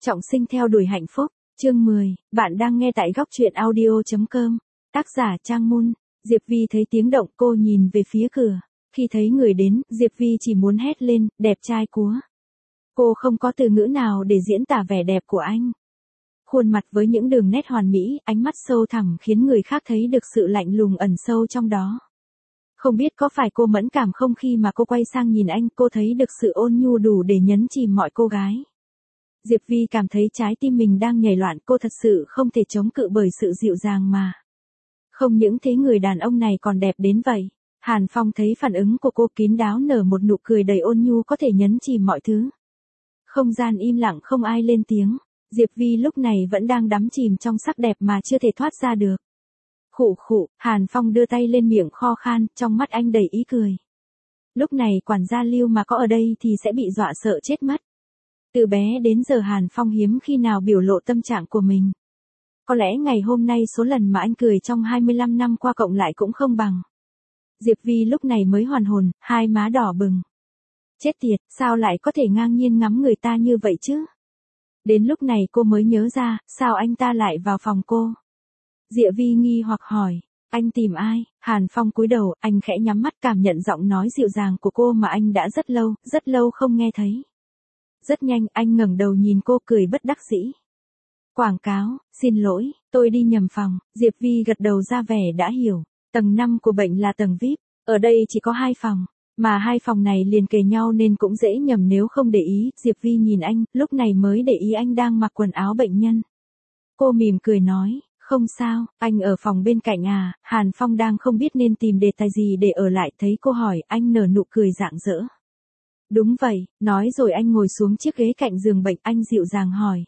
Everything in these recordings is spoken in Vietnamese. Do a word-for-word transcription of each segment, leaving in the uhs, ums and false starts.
Trọng sinh theo đuổi hạnh phúc, chương mười, bạn đang nghe tại góc truyện audio.com, tác giả Trang Mun. Diệp Vi thấy tiếng động cô nhìn về phía cửa, khi thấy người đến, Diệp Vi chỉ muốn hét lên, đẹp trai quá. Cô không có từ ngữ nào để diễn tả vẻ đẹp của anh. Khuôn mặt với những đường nét hoàn mỹ, ánh mắt sâu thẳm khiến người khác thấy được sự lạnh lùng ẩn sâu trong đó. Không biết có phải cô mẫn cảm không khi mà cô quay sang nhìn anh, cô thấy được sự ôn nhu đủ để nhấn chìm mọi cô gái. Diệp Vi cảm thấy trái tim mình đang nhảy loạn, cô thật sự không thể chống cự bởi sự dịu dàng mà. Không những thế người đàn ông này còn đẹp đến vậy. Hàn Phong thấy phản ứng của cô kín đáo nở một nụ cười đầy ôn nhu có thể nhấn chìm mọi thứ. Không gian im lặng không ai lên tiếng. Diệp Vi lúc này vẫn đang đắm chìm trong sắc đẹp mà chưa thể thoát ra được. Khụ khụ, Hàn Phong đưa tay lên miệng kho khan, trong mắt anh đầy ý cười. Lúc này quản gia Lưu mà có ở đây thì sẽ bị dọa sợ chết mất. Từ bé đến giờ Hàn Phong hiếm khi nào biểu lộ tâm trạng của mình. Có lẽ ngày hôm nay số lần mà anh cười trong hai mươi lăm năm qua cộng lại cũng không bằng. Diệp Vi lúc này mới hoàn hồn, hai má đỏ bừng. Chết tiệt, sao lại có thể ngang nhiên ngắm người ta như vậy chứ? Đến lúc này cô mới nhớ ra, sao anh ta lại vào phòng cô? Diệp Vi nghi hoặc hỏi, anh tìm ai? Hàn Phong cúi đầu, anh khẽ nhắm mắt cảm nhận giọng nói dịu dàng của cô mà anh đã rất lâu, rất lâu không nghe thấy. Rất nhanh, anh ngẩng đầu nhìn cô cười bất đắc dĩ. Quảng cáo, xin lỗi, tôi đi nhầm phòng. Diệp Vi gật đầu ra vẻ đã hiểu. Tầng năm của bệnh là tầng vi ai pi, ở đây chỉ có hai phòng, mà hai phòng này liền kề nhau nên cũng dễ nhầm nếu không để ý. Diệp Vi nhìn anh, lúc này mới để ý anh đang mặc quần áo bệnh nhân. Cô mỉm cười nói, không sao, anh ở phòng bên cạnh à? Hàn Phong đang không biết nên tìm đề tài gì để ở lại, thấy cô hỏi, anh nở nụ cười rạng rỡ. Đúng vậy, nói rồi anh ngồi xuống chiếc ghế cạnh giường bệnh, anh dịu dàng hỏi.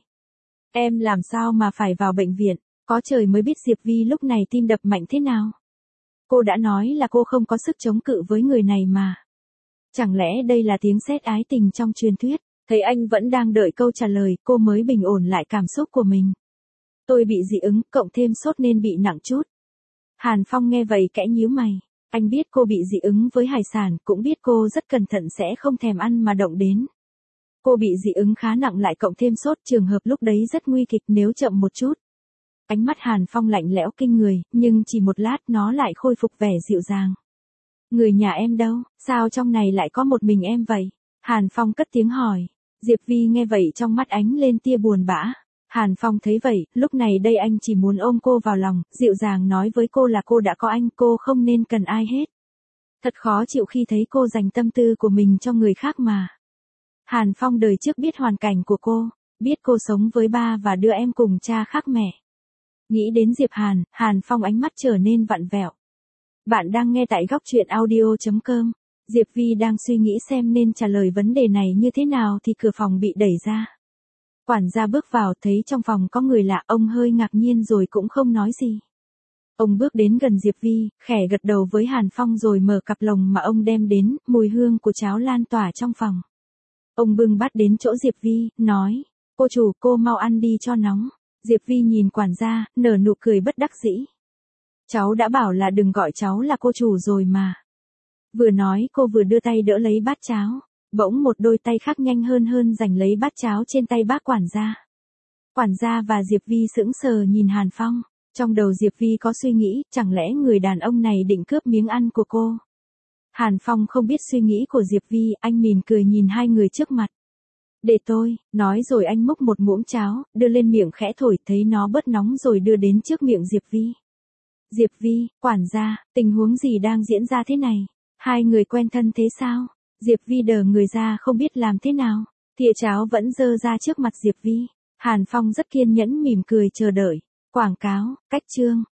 Em làm sao mà phải vào bệnh viện? Có trời mới biết Diệp Vi lúc này tim đập mạnh thế nào. Cô đã nói là cô không có sức chống cự với người này mà. Chẳng lẽ đây là tiếng sét ái tình trong truyền thuyết? Thấy anh vẫn đang đợi câu trả lời, cô mới bình ổn lại cảm xúc của mình. Tôi bị dị ứng, cộng thêm sốt nên bị nặng chút. Hàn Phong nghe vậy kẽ nhíu mày. Anh biết cô bị dị ứng với hải sản, cũng biết cô rất cẩn thận sẽ không thèm ăn mà động đến. Cô bị dị ứng khá nặng lại cộng thêm sốt, trường hợp lúc đấy rất nguy kịch nếu chậm một chút. Ánh mắt Hàn Phong lạnh lẽo kinh người, nhưng chỉ một lát nó lại khôi phục vẻ dịu dàng. Người nhà em đâu, sao trong này lại có một mình em vậy? Hàn Phong cất tiếng hỏi. Diệp Vi nghe vậy trong mắt ánh lên tia buồn bã. Hàn Phong thấy vậy, lúc này đây anh chỉ muốn ôm cô vào lòng, dịu dàng nói với cô là cô đã có anh, cô không nên cần ai hết. Thật khó chịu khi thấy cô dành tâm tư của mình cho người khác mà. Hàn Phong đời trước biết hoàn cảnh của cô, biết cô sống với ba và đứa em cùng cha khác mẹ. Nghĩ đến Diệp Hàn, Hàn Phong ánh mắt trở nên vặn vẹo. Bạn đang nghe tại góc truyện audio.com. Diệp Vi đang suy nghĩ xem nên trả lời vấn đề này như thế nào thì cửa phòng bị đẩy ra. Quản gia bước vào thấy trong phòng có người lạ, ông hơi ngạc nhiên rồi cũng không nói gì. Ông bước đến gần Diệp Vi, khẽ gật đầu với Hàn Phong rồi mở cặp lồng mà ông đem đến, mùi hương của cháo lan tỏa trong phòng. Ông bưng bát đến chỗ Diệp Vi, nói, cô chủ cô mau ăn đi cho nóng. Diệp Vi nhìn quản gia, nở nụ cười bất đắc dĩ. Cháu đã bảo là đừng gọi cháu là cô chủ rồi mà. Vừa nói cô vừa đưa tay đỡ lấy bát cháo. Bỗng một đôi tay khác nhanh hơn hơn giành lấy bát cháo trên tay bác quản gia. Quản gia và Diệp Vi sững sờ nhìn Hàn Phong. Trong đầu Diệp Vi có suy nghĩ, chẳng lẽ người đàn ông này định cướp miếng ăn của cô? Hàn Phong không biết suy nghĩ của Diệp Vi, anh mỉm cười nhìn hai người trước mặt. Để tôi, nói rồi anh múc một muỗng cháo, đưa lên miệng khẽ thổi, thấy nó bớt nóng rồi đưa đến trước miệng Diệp Vi. Diệp Vi, quản gia, tình huống gì đang diễn ra thế này? Hai người quen thân thế sao? Diệp Vi đờ người ra không biết làm thế nào. Thìa cháo vẫn dơ ra trước mặt Diệp Vi. Hàn Phong rất kiên nhẫn mỉm cười chờ đợi. Quảng cáo, cách chương.